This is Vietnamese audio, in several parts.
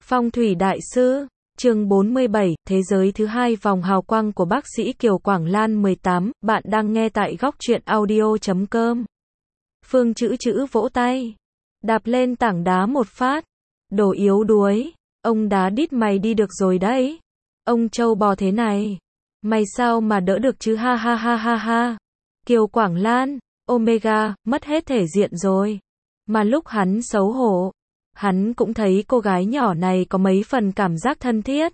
Phong thủy đại sư, chương 47, thế giới thứ hai vòng hào quang của bác sĩ Kiều Quảng Lan 18, bạn đang nghe tại góc truyện audio.com. Phương chữ vỗ tay, đạp lên tảng đá một phát, đồ yếu đuối, ông đá đít mày đi được rồi đấy. Ông trâu bò thế này, mày sao mà đỡ được chứ ha ha ha ha ha. Kiều Quảng Lan, Omega, mất hết thể diện rồi. Mà lúc hắn xấu hổ, hắn cũng thấy cô gái nhỏ này có mấy phần cảm giác thân thiết.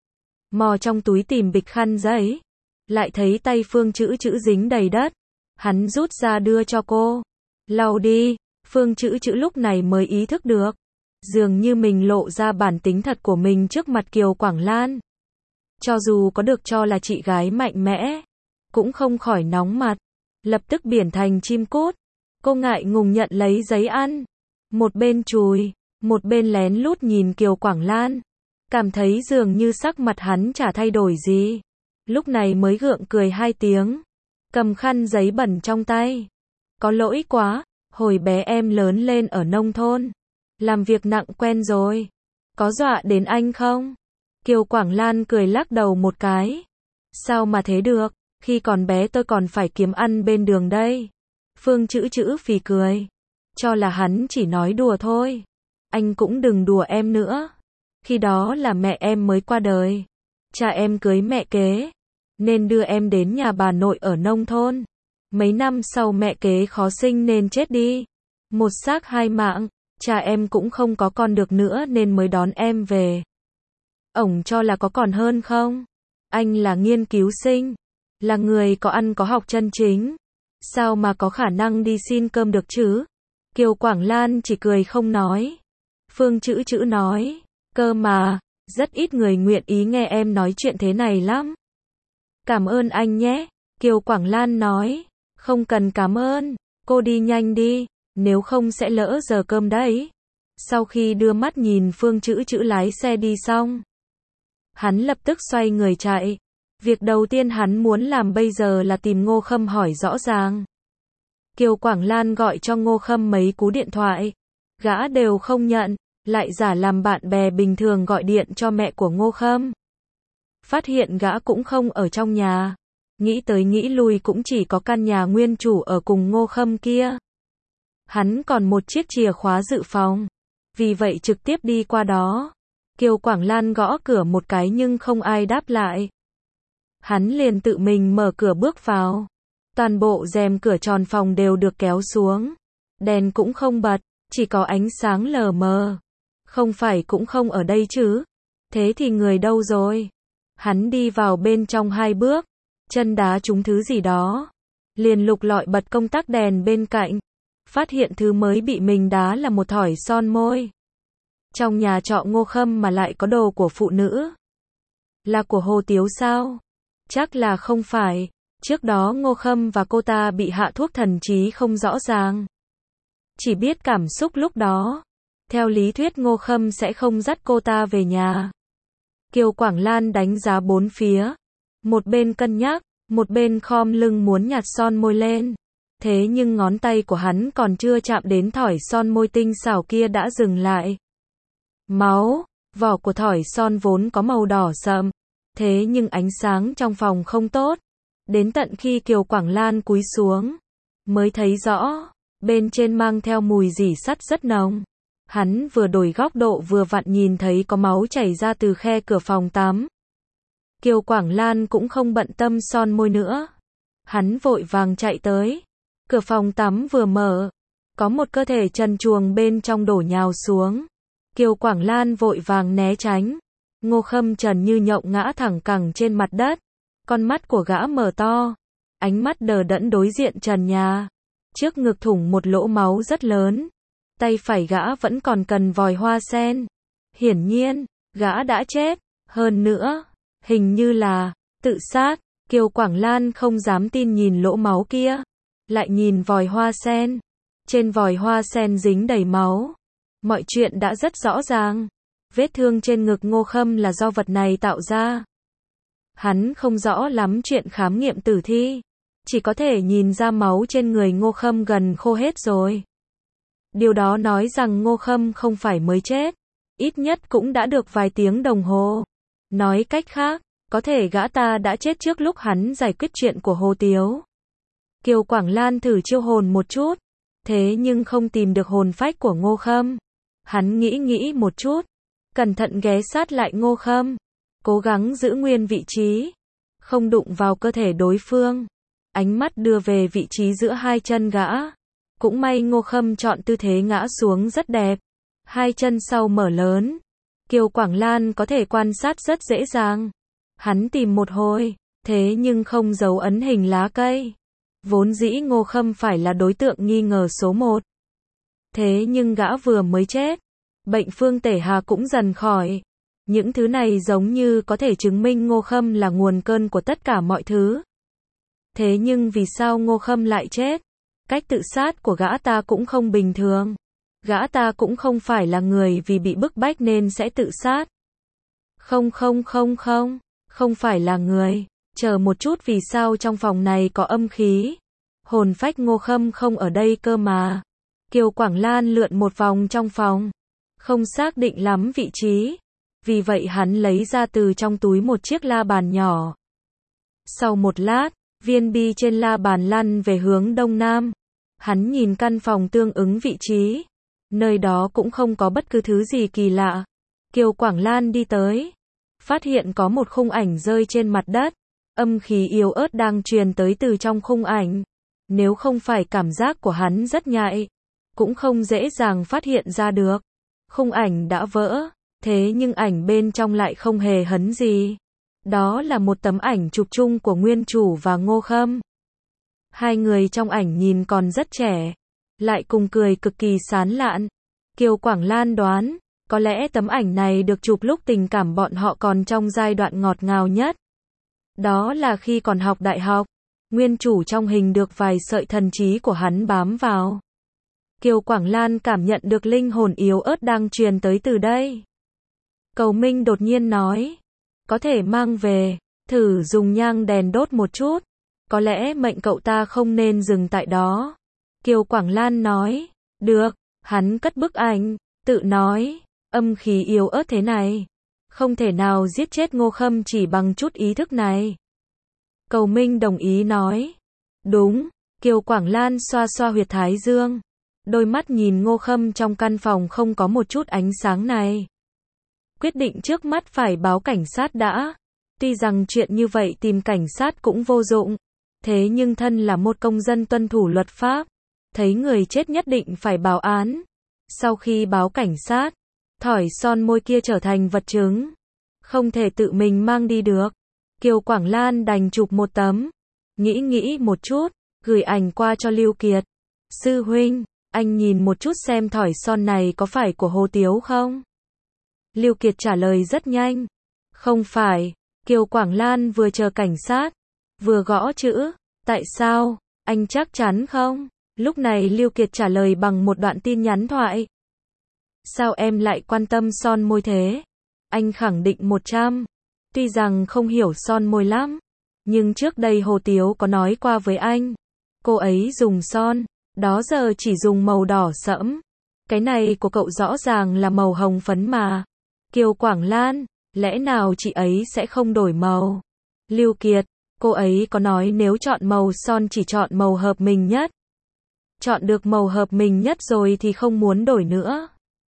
Mò trong túi tìm bịch khăn giấy, lại thấy tay Phương chữ dính đầy đất. Hắn rút ra đưa cho cô. Lau đi. Phương chữ lúc này mới ý thức được. Dường như mình lộ ra bản tính thật của mình trước mặt Kiều Quảng Lan. Cho dù có được cho là chị gái mạnh mẽ, cũng không khỏi nóng mặt. Lập tức biển thành chim cút. Cô ngại ngùng nhận lấy giấy ăn. Một bên chùi, một bên lén lút nhìn Kiều Quảng Lan. Cảm thấy dường như sắc mặt hắn chả thay đổi gì. Lúc này mới gượng cười hai tiếng. Cầm khăn giấy bẩn trong tay. Có lỗi quá, hồi bé em lớn lên ở nông thôn. Làm việc nặng quen rồi. Có dọa đến anh không? Kiều Quảng Lan cười lắc đầu một cái. Sao mà thế được, khi còn bé tôi còn phải kiếm ăn bên đường đây. Phương chữ phì cười. Cho là hắn chỉ nói đùa thôi. Anh cũng đừng đùa em nữa. Khi đó là mẹ em mới qua đời. Cha em cưới mẹ kế, nên đưa em đến nhà bà nội ở nông thôn. Mấy năm sau mẹ kế khó sinh nên chết đi. Một xác hai mạng, cha em cũng không có con được nữa nên mới đón em về. Ổng cho là có còn hơn không? Anh là nghiên cứu sinh, là người có ăn có học chân chính. Sao mà có khả năng đi xin cơm được chứ? Kiều Quảng Lan chỉ cười không nói. Phương chữ nói, cơ mà, rất ít người nguyện ý nghe em nói chuyện thế này lắm. Cảm ơn anh nhé. Kiều Quảng Lan nói, không cần cảm ơn, cô đi nhanh đi, nếu không sẽ lỡ giờ cơm đấy. Sau khi đưa mắt nhìn Phương chữ lái xe đi xong, hắn lập tức xoay người chạy. Việc đầu tiên hắn muốn làm bây giờ là tìm Ngô Khâm hỏi rõ ràng. Kiều Quảng Lan gọi cho Ngô Khâm mấy cú điện thoại, gã đều không nhận, lại giả làm bạn bè bình thường gọi điện cho mẹ của Ngô Khâm. Phát hiện gã cũng không ở trong nhà, nghĩ tới nghĩ lui cũng chỉ có căn nhà nguyên chủ ở cùng Ngô Khâm kia. Hắn còn một chiếc chìa khóa dự phòng, vì vậy trực tiếp đi qua đó. Kiều Quảng Lan gõ cửa một cái nhưng không ai đáp lại. Hắn liền tự mình mở cửa bước vào. Toàn bộ rèm cửa tròn phòng đều được kéo xuống. Đèn cũng không bật, chỉ có ánh sáng lờ mờ. Không phải cũng không ở đây chứ? Thế thì người đâu rồi? Hắn đi vào bên trong hai bước, chân đá trúng thứ gì đó. Liền lục lọi bật công tắc đèn bên cạnh. Phát hiện thứ mới bị mình đá là một thỏi son môi. Trong nhà trọ Ngô Khâm mà lại có đồ của phụ nữ. Là của Hồ Tiếu sao? Chắc là không phải. Trước đó Ngô Khâm và cô ta bị hạ thuốc thần trí không rõ ràng. Chỉ biết cảm xúc lúc đó. Theo lý thuyết Ngô Khâm sẽ không dắt cô ta về nhà. Kiều Quảng Lan đánh giá bốn phía. Một bên cân nhắc, một bên khom lưng muốn nhặt son môi lên. Thế nhưng ngón tay của hắn còn chưa chạm đến thỏi son môi tinh xảo kia đã dừng lại. Máu, vỏ của thỏi son vốn có màu đỏ sậm. Thế nhưng ánh sáng trong phòng không tốt. Đến tận khi Kiều Quảng Lan cúi xuống, mới thấy rõ, bên trên mang theo mùi rỉ sắt rất nồng. Hắn vừa đổi góc độ vừa vặn nhìn thấy có máu chảy ra từ khe cửa phòng tắm. Kiều Quảng Lan cũng không bận tâm son môi nữa. Hắn vội vàng chạy tới. Cửa phòng tắm vừa mở, có một cơ thể trần truồng bên trong đổ nhào xuống. Kiều Quảng Lan vội vàng né tránh. Ngô Khâm trần như nhộng ngã thẳng cẳng trên mặt đất. Con mắt của gã mở to, ánh mắt đờ đẫn đối diện trần nhà. Trước ngực thủng một lỗ máu rất lớn. Tay phải gã vẫn còn cần vòi hoa sen. Hiển nhiên, gã đã chết. Hơn nữa, hình như là tự sát. Kiều Quảng Lan không dám tin nhìn lỗ máu kia. Lại nhìn vòi hoa sen. Trên vòi hoa sen dính đầy máu. Mọi chuyện đã rất rõ ràng. Vết thương trên ngực Ngô Khâm là do vật này tạo ra. Hắn không rõ lắm chuyện khám nghiệm tử thi. Chỉ có thể nhìn ra máu trên người Ngô Khâm gần khô hết rồi. Điều đó nói rằng Ngô Khâm không phải mới chết. ít nhất cũng đã được vài tiếng đồng hồ. Nói cách khác, có thể gã ta đã chết trước lúc hắn giải quyết chuyện của Hồ Tiếu. Kiều Quảng Lan thử chiêu hồn một chút, thế nhưng không tìm được hồn phách của Ngô Khâm. Hắn nghĩ một chút, cẩn thận ghé sát lại Ngô Khâm, cố gắng giữ nguyên vị trí, không đụng vào cơ thể đối phương. Ánh mắt đưa về vị trí giữa hai chân gã. Cũng may Ngô Khâm chọn tư thế ngã xuống rất đẹp. Hai chân sau mở lớn. Kiều Quảng Lan có thể quan sát rất dễ dàng. Hắn tìm một hồi, thế nhưng không dấu ấn hình lá cây. Vốn dĩ Ngô Khâm phải là đối tượng nghi ngờ số 1. Thế nhưng gã vừa mới chết. Bệnh Phương Tể Hà cũng dần khỏi. Những thứ này giống như có thể chứng minh Ngô Khâm là nguồn cơn của tất cả mọi thứ. Thế nhưng vì sao Ngô Khâm lại chết? Cách tự sát của gã ta cũng không bình thường. Gã ta cũng không phải là người vì bị bức bách nên sẽ tự sát. Không phải là người. Chờ một chút, vì sao trong phòng này có âm khí? Hồn phách Ngô Khâm không ở đây cơ mà. Kiều Quảng Lan lượn một vòng trong phòng. Không xác định lắm vị trí. Vì vậy hắn lấy ra từ trong túi một chiếc la bàn nhỏ. Sau một lát, viên bi trên la bàn lăn về hướng đông nam. Hắn nhìn căn phòng tương ứng vị trí. Nơi đó cũng không có bất cứ thứ gì kỳ lạ. Kiều Quảng Lan đi tới. Phát hiện có một khung ảnh rơi trên mặt đất. Âm khí yếu ớt đang truyền tới từ trong khung ảnh. Nếu không phải cảm giác của hắn rất nhạy, cũng không dễ dàng phát hiện ra được. Khung ảnh đã vỡ, thế nhưng ảnh bên trong lại không hề hấn gì. Đó là một tấm ảnh chụp chung của nguyên chủ và Ngô Khâm. Hai người trong ảnh nhìn còn rất trẻ, lại cùng cười cực kỳ sán lạn. Kiều Quảng Lan đoán, có lẽ tấm ảnh này được chụp lúc tình cảm bọn họ còn trong giai đoạn ngọt ngào nhất. Đó là khi còn học đại học. Nguyên chủ trong hình được vài sợi thần trí của hắn bám vào. Kiều Quảng Lan cảm nhận được linh hồn yếu ớt đang truyền tới từ đây. Cầu Minh đột nhiên nói, có thể mang về, thử dùng nhang đèn đốt một chút. Có lẽ mệnh cậu ta không nên dừng tại đó. Kiều Quảng Lan nói, được. Hắn cất bức ảnh, tự nói, âm khí yếu ớt thế này, không thể nào giết chết Ngô Khâm chỉ bằng chút ý thức này. Cầu Minh đồng ý nói, đúng. Kiều Quảng Lan xoa xoa huyệt thái dương, đôi mắt nhìn Ngô Khâm trong căn phòng không có một chút ánh sáng này. Quyết định trước mắt phải báo cảnh sát đã. Tuy rằng chuyện như vậy tìm cảnh sát cũng vô dụng, thế nhưng thân là một công dân tuân thủ luật pháp, thấy người chết nhất định phải báo án. Sau khi báo cảnh sát, thỏi son môi kia trở thành vật chứng, không thể tự mình mang đi được. Kiều Quảng Lan đành chụp một tấm, nghĩ một chút, gửi ảnh qua cho Lưu Kiệt. Sư huynh, anh nhìn một chút xem thỏi son này có phải của Hồ Tiếu không? Lưu Kiệt trả lời rất nhanh, không phải. Kiều Quảng Lan vừa chờ cảnh sát, vừa gõ chữ, tại sao, anh chắc chắn không? Lúc này Lưu Kiệt trả lời bằng một đoạn tin nhắn thoại. Sao em lại quan tâm son môi thế? Anh khẳng định 100. Tuy rằng không hiểu son môi lắm, nhưng trước đây Hồ Tiếu có nói qua với anh. Cô ấy dùng son, đó giờ chỉ dùng màu đỏ sẫm. Cái này của cậu rõ ràng là màu hồng phấn mà. Kiều Quảng Lan, lẽ nào chị ấy sẽ không đổi màu? Lưu Kiệt, cô ấy có nói nếu chọn màu son chỉ chọn màu hợp mình nhất. Chọn được màu hợp mình nhất rồi thì không muốn đổi nữa.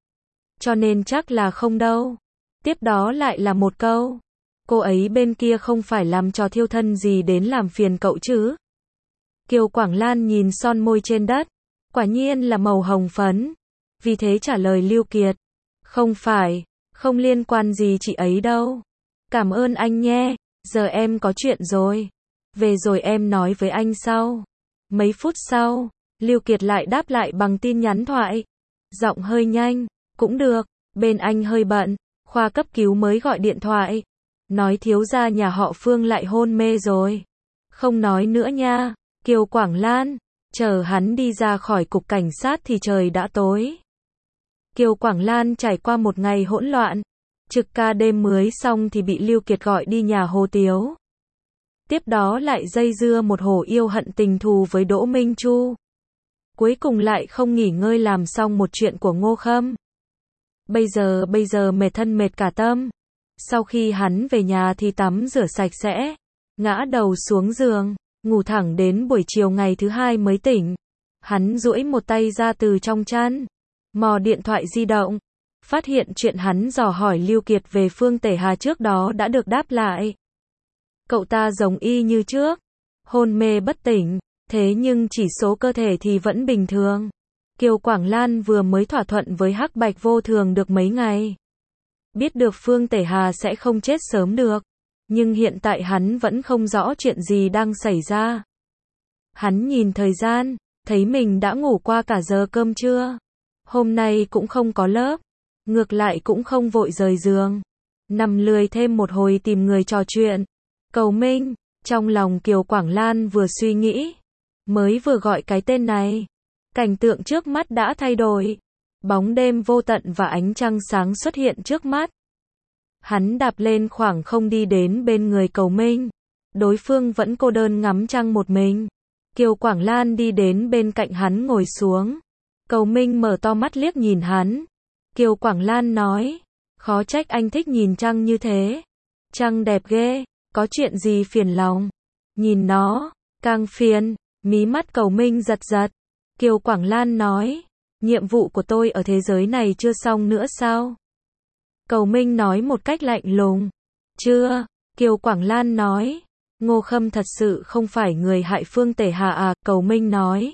Cho nên chắc là không đâu. Tiếp đó lại là một câu. Cô ấy bên kia không phải làm trò thiêu thân gì đến làm phiền cậu chứ? Kiều Quảng Lan nhìn son môi trên đất. Quả nhiên là màu hồng phấn. Vì thế trả lời Lưu Kiệt. Không phải, không liên quan gì chị ấy đâu. Cảm ơn anh nhé, giờ em có chuyện rồi. Về rồi em nói với anh sau. Mấy phút sau, Lưu Kiệt lại đáp lại bằng tin nhắn thoại. Giọng hơi nhanh, cũng được, bên anh hơi bận, khoa cấp cứu mới gọi điện thoại. Nói thiếu gia nhà họ Phương lại hôn mê rồi. Không nói nữa nha. Kiều Quảng Lan, chờ hắn đi ra khỏi cục cảnh sát thì trời đã tối. Kiều Quảng Lan trải qua một ngày hỗn loạn. Trực ca đêm mới xong thì bị Lưu Kiệt gọi đi nhà Hồ Tiếu. Tiếp đó lại dây dưa một hồ yêu hận tình thù với Đỗ Minh Chu. Cuối cùng lại không nghỉ ngơi làm xong một chuyện của Ngô Khâm. Bây giờ mệt thân mệt cả tâm. Sau khi hắn về nhà thì tắm rửa sạch sẽ, ngã đầu xuống giường, ngủ thẳng đến buổi chiều ngày thứ hai mới tỉnh. Hắn duỗi một tay ra từ trong chăn, mò điện thoại di động, phát hiện chuyện hắn dò hỏi Lưu Kiệt về Phương Tể Hà trước đó đã được đáp lại. Cậu ta giống y như trước, hôn mê bất tỉnh, thế nhưng chỉ số cơ thể thì vẫn bình thường. Kiều Quảng Lan vừa mới thỏa thuận với Hắc Bạch Vô Thường được mấy ngày. Biết được Phương Tể Hà sẽ không chết sớm được, nhưng hiện tại hắn vẫn không rõ chuyện gì đang xảy ra. Hắn nhìn thời gian, thấy mình đã ngủ qua cả giờ cơm trưa. Hôm nay cũng không có lớp, ngược lại cũng không vội rời giường. Nằm lười thêm một hồi tìm người trò chuyện. Cầu Minh, trong lòng Kiều Quảng Lan vừa suy nghĩ, mới vừa gọi cái tên này. Cảnh tượng trước mắt đã thay đổi. Bóng đêm vô tận và ánh trăng sáng xuất hiện trước mắt. Hắn đạp lên khoảng không đi đến bên người Cầu Minh. Đối phương vẫn cô đơn ngắm trăng một mình. Kiều Quảng Lan đi đến bên cạnh hắn ngồi xuống. Cầu Minh mở to mắt liếc nhìn hắn. Kiều Quảng Lan nói, khó trách anh thích nhìn trăng như thế. Trăng đẹp ghê, có chuyện gì phiền lòng? Nhìn nó, càng phiền, mí mắt Cầu Minh giật giật. Kiều Quảng Lan nói, nhiệm vụ của tôi ở thế giới này chưa xong nữa sao? Cầu Minh nói một cách lạnh lùng. Chưa, Kiều Quảng Lan nói. Ngô Khâm thật sự không phải người hại Phương Tể Hà à? Cầu Minh nói.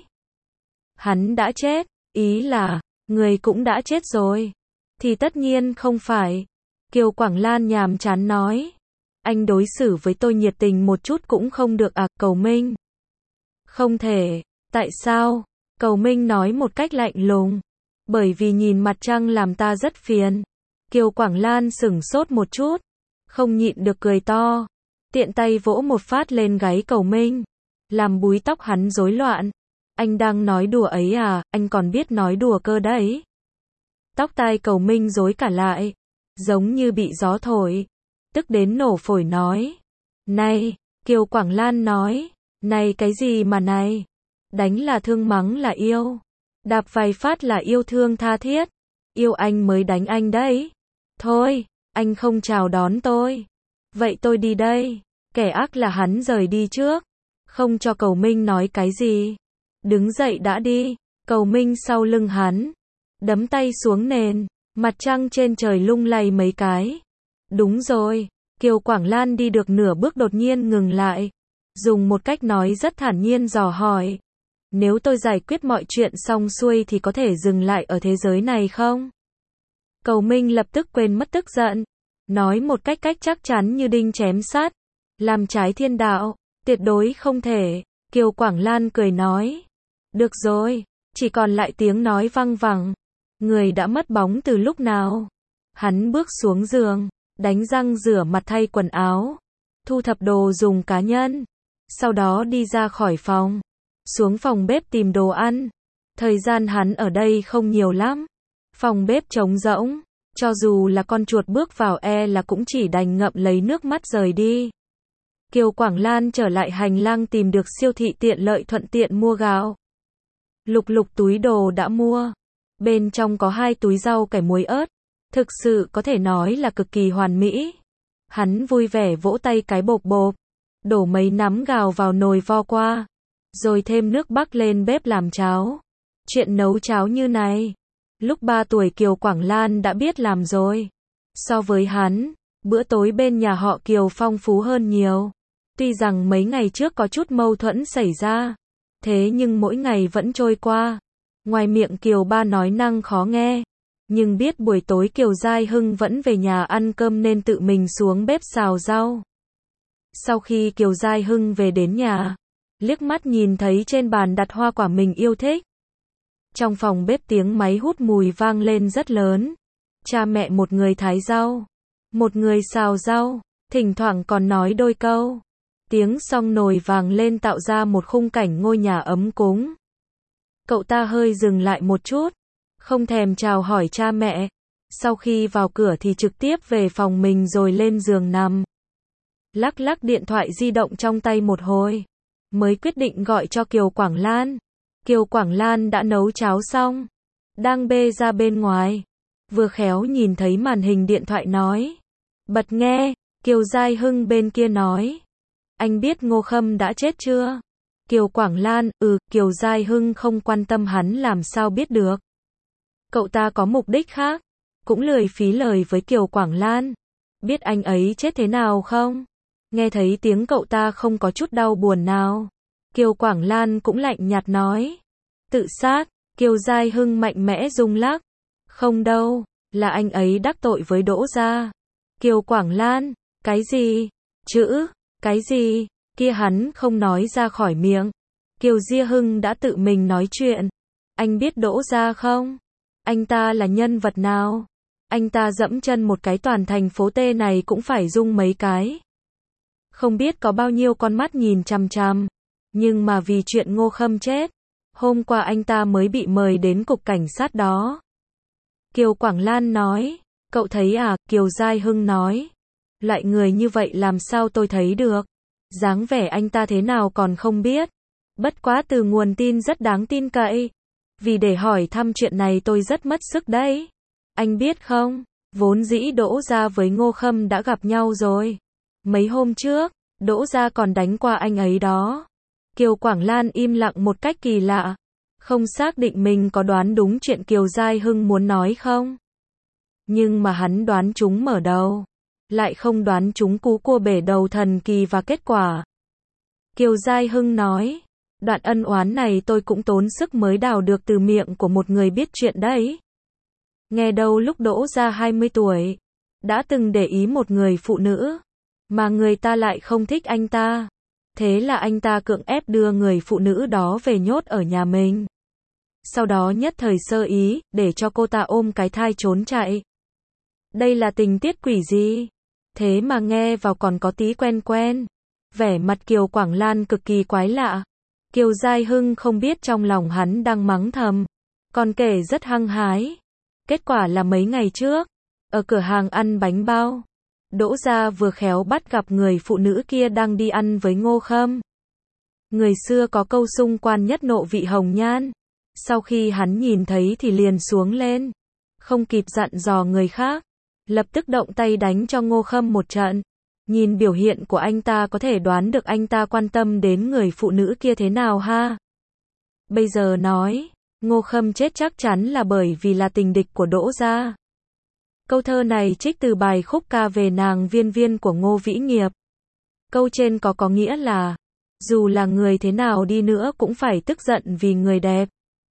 Hắn đã chết, ý là, người cũng đã chết rồi. Thì tất nhiên không phải. Kiều Quảng Lan nhàm chán nói. Anh đối xử với tôi nhiệt tình một chút cũng không được à? Cầu Minh. Không thể, tại sao? Cầu Minh nói một cách lạnh lùng. Bởi vì nhìn mặt trăng làm ta rất phiền. Kiều Quảng Lan sửng sốt một chút, không nhịn được cười to. Tiện tay vỗ một phát lên gáy Cầu Minh, làm búi tóc hắn rối loạn. Anh đang nói đùa ấy à? Anh còn biết nói đùa cơ đấy. Tóc tai Cầu Minh rối cả lại, giống như bị gió thổi, tức đến nổ phổi nói. Này, Kiều Quảng Lan nói, này cái gì mà này? Đánh là thương, mắng là yêu, đạp vài phát là yêu thương tha thiết. Yêu anh mới đánh anh đấy. Thôi, anh không chào đón tôi. Vậy tôi đi đây. Kẻ ác là hắn rời đi trước, không cho Cầu Minh nói cái gì. Đứng dậy đã đi. Cầu Minh sau lưng hắn, đấm tay xuống nền. Mặt trăng trên trời lung lay mấy cái. Đúng rồi. Kiều Quảng Lan đi được nửa bước đột nhiên ngừng lại, dùng một cách nói rất thản nhiên dò hỏi. Nếu tôi giải quyết mọi chuyện xong xuôi thì có thể dừng lại ở thế giới này không? Cầu Minh lập tức quên mất tức giận, nói một cách chắc chắn như đinh chém sắt. Làm trái thiên đạo, tuyệt đối không thể. Kiều Quảng Lan cười nói. Được rồi, chỉ còn lại tiếng nói văng vẳng. Người đã mất bóng từ lúc nào? Hắn bước xuống giường, đánh răng rửa mặt thay quần áo, thu thập đồ dùng cá nhân. Sau đó đi ra khỏi phòng, xuống phòng bếp tìm đồ ăn. Thời gian hắn ở đây không nhiều lắm. Phòng bếp trống rỗng, cho dù là con chuột bước vào là cũng chỉ đành ngậm lấy nước mắt rời đi. Kiều Quảng Lan trở lại hành lang tìm được siêu thị tiện lợi thuận tiện mua gạo. Lục lục túi đồ đã mua. Bên trong có 2 túi rau cải muối ớt. Thực sự có thể nói là cực kỳ hoàn mỹ. Hắn vui vẻ vỗ tay cái bộp bộp. Đổ mấy nắm gạo vào nồi vo qua. Rồi thêm nước bắc lên bếp làm cháo. Chuyện nấu cháo như này, lúc 3 tuổi Kiều Quảng Lan đã biết làm rồi. So với hắn, bữa tối bên nhà họ Kiều phong phú hơn nhiều. Tuy rằng mấy ngày trước có chút mâu thuẫn xảy ra, thế nhưng mỗi ngày vẫn trôi qua. Ngoài miệng Kiều ba nói năng khó nghe, nhưng biết buổi tối Kiều Giai Hưng vẫn về nhà ăn cơm nên tự mình xuống bếp xào rau. Sau khi Kiều Giai Hưng về đến nhà, liếc mắt nhìn thấy trên bàn đặt hoa quả mình yêu thích. Trong phòng bếp tiếng máy hút mùi vang lên rất lớn. Cha mẹ một người thái rau, một người xào rau, thỉnh thoảng còn nói đôi câu. Tiếng xong nồi vàng lên tạo ra một khung cảnh ngôi nhà ấm cúng. Cậu ta hơi dừng lại một chút, không thèm chào hỏi cha mẹ. Sau khi vào cửa thì trực tiếp về phòng mình rồi lên giường nằm. Lắc lắc điện thoại di động trong tay một hồi, mới quyết định gọi cho Kiều Quảng Lan. Kiều Quảng Lan đã nấu cháo xong, đang bê ra bên ngoài. vừa khéo nhìn thấy màn hình điện thoại nói. Bật nghe, Kiều Giai Hưng bên kia nói. Anh biết Ngô Khâm đã chết chưa? Kiều Quảng Lan, Kiều Giai Hưng không quan tâm hắn làm sao biết được. Cậu ta có mục đích khác, cũng lười phí lời với Kiều Quảng Lan. Biết anh ấy chết thế nào không? Nghe thấy tiếng cậu ta không có chút đau buồn nào. Kiều Quảng Lan cũng lạnh nhạt nói. Tự sát, Kiều Giai Hưng mạnh mẽ rung lắc. Không đâu, là anh ấy đắc tội với Đỗ gia. Kiều Quảng Lan, cái gì? Cái gì? Kia hắn không nói ra khỏi miệng. Kiều Gia Hưng đã tự mình nói chuyện. Anh biết Đỗ gia không? Anh ta là nhân vật nào? Anh ta dẫm chân một cái toàn thành phố T này cũng phải rung mấy cái. Không biết có bao nhiêu con mắt nhìn chằm chằm. Nhưng mà vì chuyện Ngô Khâm chết, hôm qua anh ta mới bị mời đến cục cảnh sát đó. Kiều Quảng Lan nói. Cậu thấy à? Kiều Giai Hưng nói. Loại người như vậy làm sao tôi thấy được? Dáng vẻ anh ta thế nào còn không biết. Bất quá từ nguồn tin rất đáng tin cậy. Vì để hỏi thăm chuyện này tôi rất mất sức đấy. Anh biết không, vốn dĩ Đỗ gia với Ngô Khâm đã gặp nhau rồi. Mấy hôm trước, Đỗ gia còn đánh qua anh ấy đó. Kiều Quảng Lan im lặng một cách kỳ lạ. Không xác định mình có đoán đúng chuyện Kiều Giai Hưng muốn nói không. Nhưng mà hắn đoán chúng mở đầu. Lại không đoán chúng cú cua bể đầu thần kỳ và kết quả. Kiều Giai Hưng nói. Đoạn ân oán này tôi cũng tốn sức mới đào được từ miệng của một người biết chuyện đấy. Nghe đâu lúc Đỗ gia 20 tuổi, đã từng để ý một người phụ nữ, mà người ta lại không thích anh ta. Thế là anh ta cưỡng ép đưa người phụ nữ đó về nhốt ở nhà mình. Sau đó nhất thời sơ ý, để cho cô ta ôm cái thai trốn chạy. Đây là tình tiết quỷ gì? Thế mà nghe vào còn có tí quen quen. Vẻ mặt Kiều Quảng Lan cực kỳ quái lạ. Kiều Giai Hưng không biết trong lòng hắn đang mắng thầm. Còn kể rất hăng hái. Kết quả là mấy ngày trước, ở cửa hàng ăn bánh bao, Đỗ gia vừa khéo bắt gặp người phụ nữ kia đang đi ăn với Ngô Khâm. Người xưa có câu xung quan nhất nộ vị hồng nhan. Sau khi hắn nhìn thấy thì liền xuống lên. Không kịp dặn dò người khác. Lập tức động tay đánh cho Ngô Khâm một trận. Nhìn biểu hiện của anh ta có thể đoán được anh ta quan tâm đến người phụ nữ kia thế nào ha. Bây giờ nói, Ngô Khâm chết chắc chắn là bởi vì là tình địch của Đỗ gia. Câu thơ này trích từ bài khúc ca về nàng Viên Viên của Ngô Vĩ Nghiệp. Câu trên có nghĩa là, dù là người thế nào đi nữa cũng phải tức giận vì người đẹp.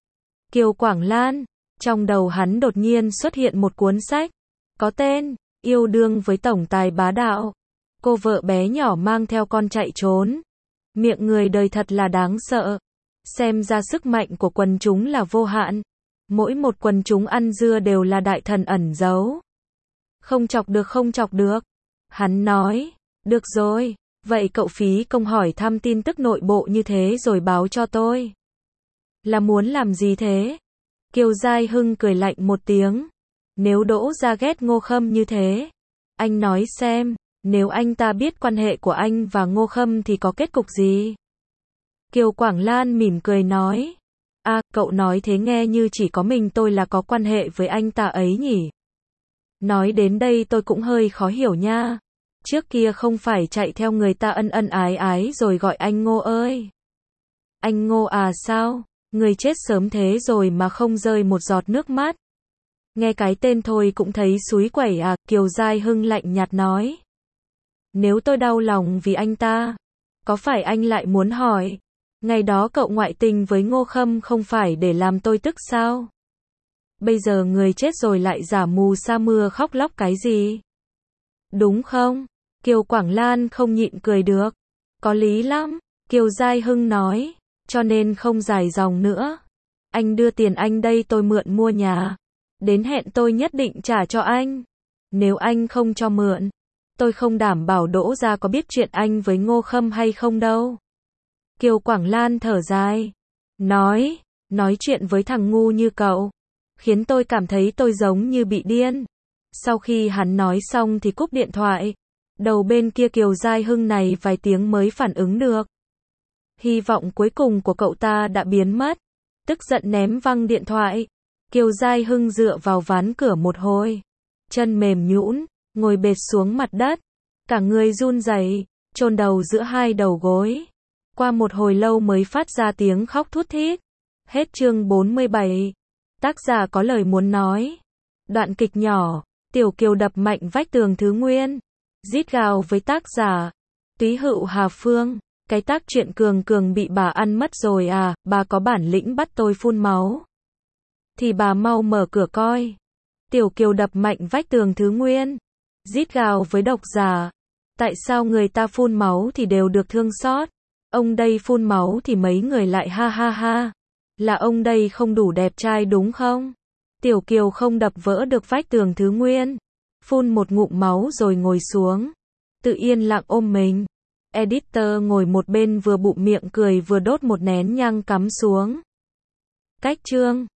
Kiều Quảng Lan, trong đầu hắn đột nhiên xuất hiện một cuốn sách, có tên, Yêu đương với tổng tài bá đạo. Cô vợ bé nhỏ mang theo con chạy trốn. Miệng người đời thật là đáng sợ. Xem ra sức mạnh của quần chúng là vô hạn. Mỗi một quần chúng ăn dưa đều là đại thần ẩn giấu. Không chọc được. Hắn nói, được rồi, vậy cậu phí công hỏi thăm tin tức nội bộ như thế rồi báo cho tôi. Là muốn làm gì thế? Kiều Giai Hưng cười lạnh một tiếng. Nếu Đỗ gia ghét Ngô Khâm như thế, anh nói xem, nếu anh ta biết quan hệ của anh và Ngô Khâm thì có kết cục gì? Kiều Quảng Lan mỉm cười nói. Cậu nói thế nghe như chỉ có mình tôi là có quan hệ với anh ta ấy nhỉ? Nói đến đây tôi cũng hơi khó hiểu nha. Trước kia không phải chạy theo người ta ân ân ái ái rồi gọi anh Ngô ơi. Anh Ngô à sao? Người chết sớm thế rồi mà không rơi một giọt nước mắt. Nghe cái tên thôi cũng thấy xúi quẩy à, Kiều Giai Hưng lạnh nhạt nói. Nếu tôi đau lòng vì anh ta, có phải anh lại muốn hỏi, ngày đó cậu ngoại tình với Ngô Khâm không phải để làm tôi tức sao? Bây giờ người chết rồi lại giả mù sa mưa khóc lóc cái gì? Đúng không? Kiều Quảng Lan không nhịn cười được. Có lý lắm, Kiều Giai Hưng nói, cho nên không dài dòng nữa. Anh đưa tiền anh đây tôi mượn mua nhà. Đến hẹn tôi nhất định trả cho anh. Nếu anh không cho mượn, tôi không đảm bảo Đỗ gia có biết chuyện anh với Ngô Khâm hay không đâu. Kiều Quảng Lan thở dài. Nói chuyện với thằng ngu như cậu, khiến tôi cảm thấy tôi giống như bị điên. Sau khi hắn nói xong thì cúp điện thoại. Đầu bên kia Kiều Giai Hưng này vài tiếng mới phản ứng được. Hy vọng cuối cùng của cậu ta đã biến mất. Tức giận ném văng điện thoại. Kiều Giai Hưng dựa vào ván cửa một hồi. Chân mềm nhũn, ngồi bệt xuống mặt đất. Cả người run rẩy, chôn đầu giữa hai đầu gối. Qua một hồi lâu mới phát ra tiếng khóc thút thít. Hết chương 47. Tác giả có lời muốn nói. Đoạn kịch nhỏ, Tiểu Kiều đập mạnh vách tường thứ nguyên. Rít gào với tác giả. Túy Hựu Hà Phương, cái tác truyện Cường Cường bị bà ăn mất rồi à, bà có bản lĩnh bắt tôi phun máu. Thì bà mau mở cửa coi. Tiểu Kiều đập mạnh vách tường thứ nguyên. Rít gào với độc giả. Tại sao người ta phun máu thì đều được thương xót? Ông đây phun máu thì mấy người lại ha ha ha. Là ông đây không đủ đẹp trai đúng không? Tiểu Kiều không đập vỡ được vách tường thứ nguyên. Phun một ngụm máu rồi ngồi xuống. Tự yên lặng ôm mình. Editor ngồi một bên vừa bụm miệng cười vừa đốt một nén nhang cắm xuống. Cách chương